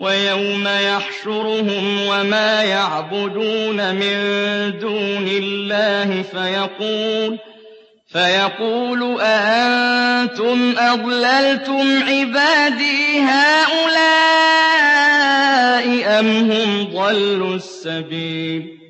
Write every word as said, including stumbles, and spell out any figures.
وَيَوْمَ يَحْشُرُهُمْ وَمَا يَعْبُدُونَ مِن دُونِ اللَّهِ فَيَقُولُ فيقول أَأَنتُمْ أَضْلَلْتُمْ عِبَادِي هَٰؤُلَاءِ أَمْ هُمْ ضَلُّوا السَّبِيلَ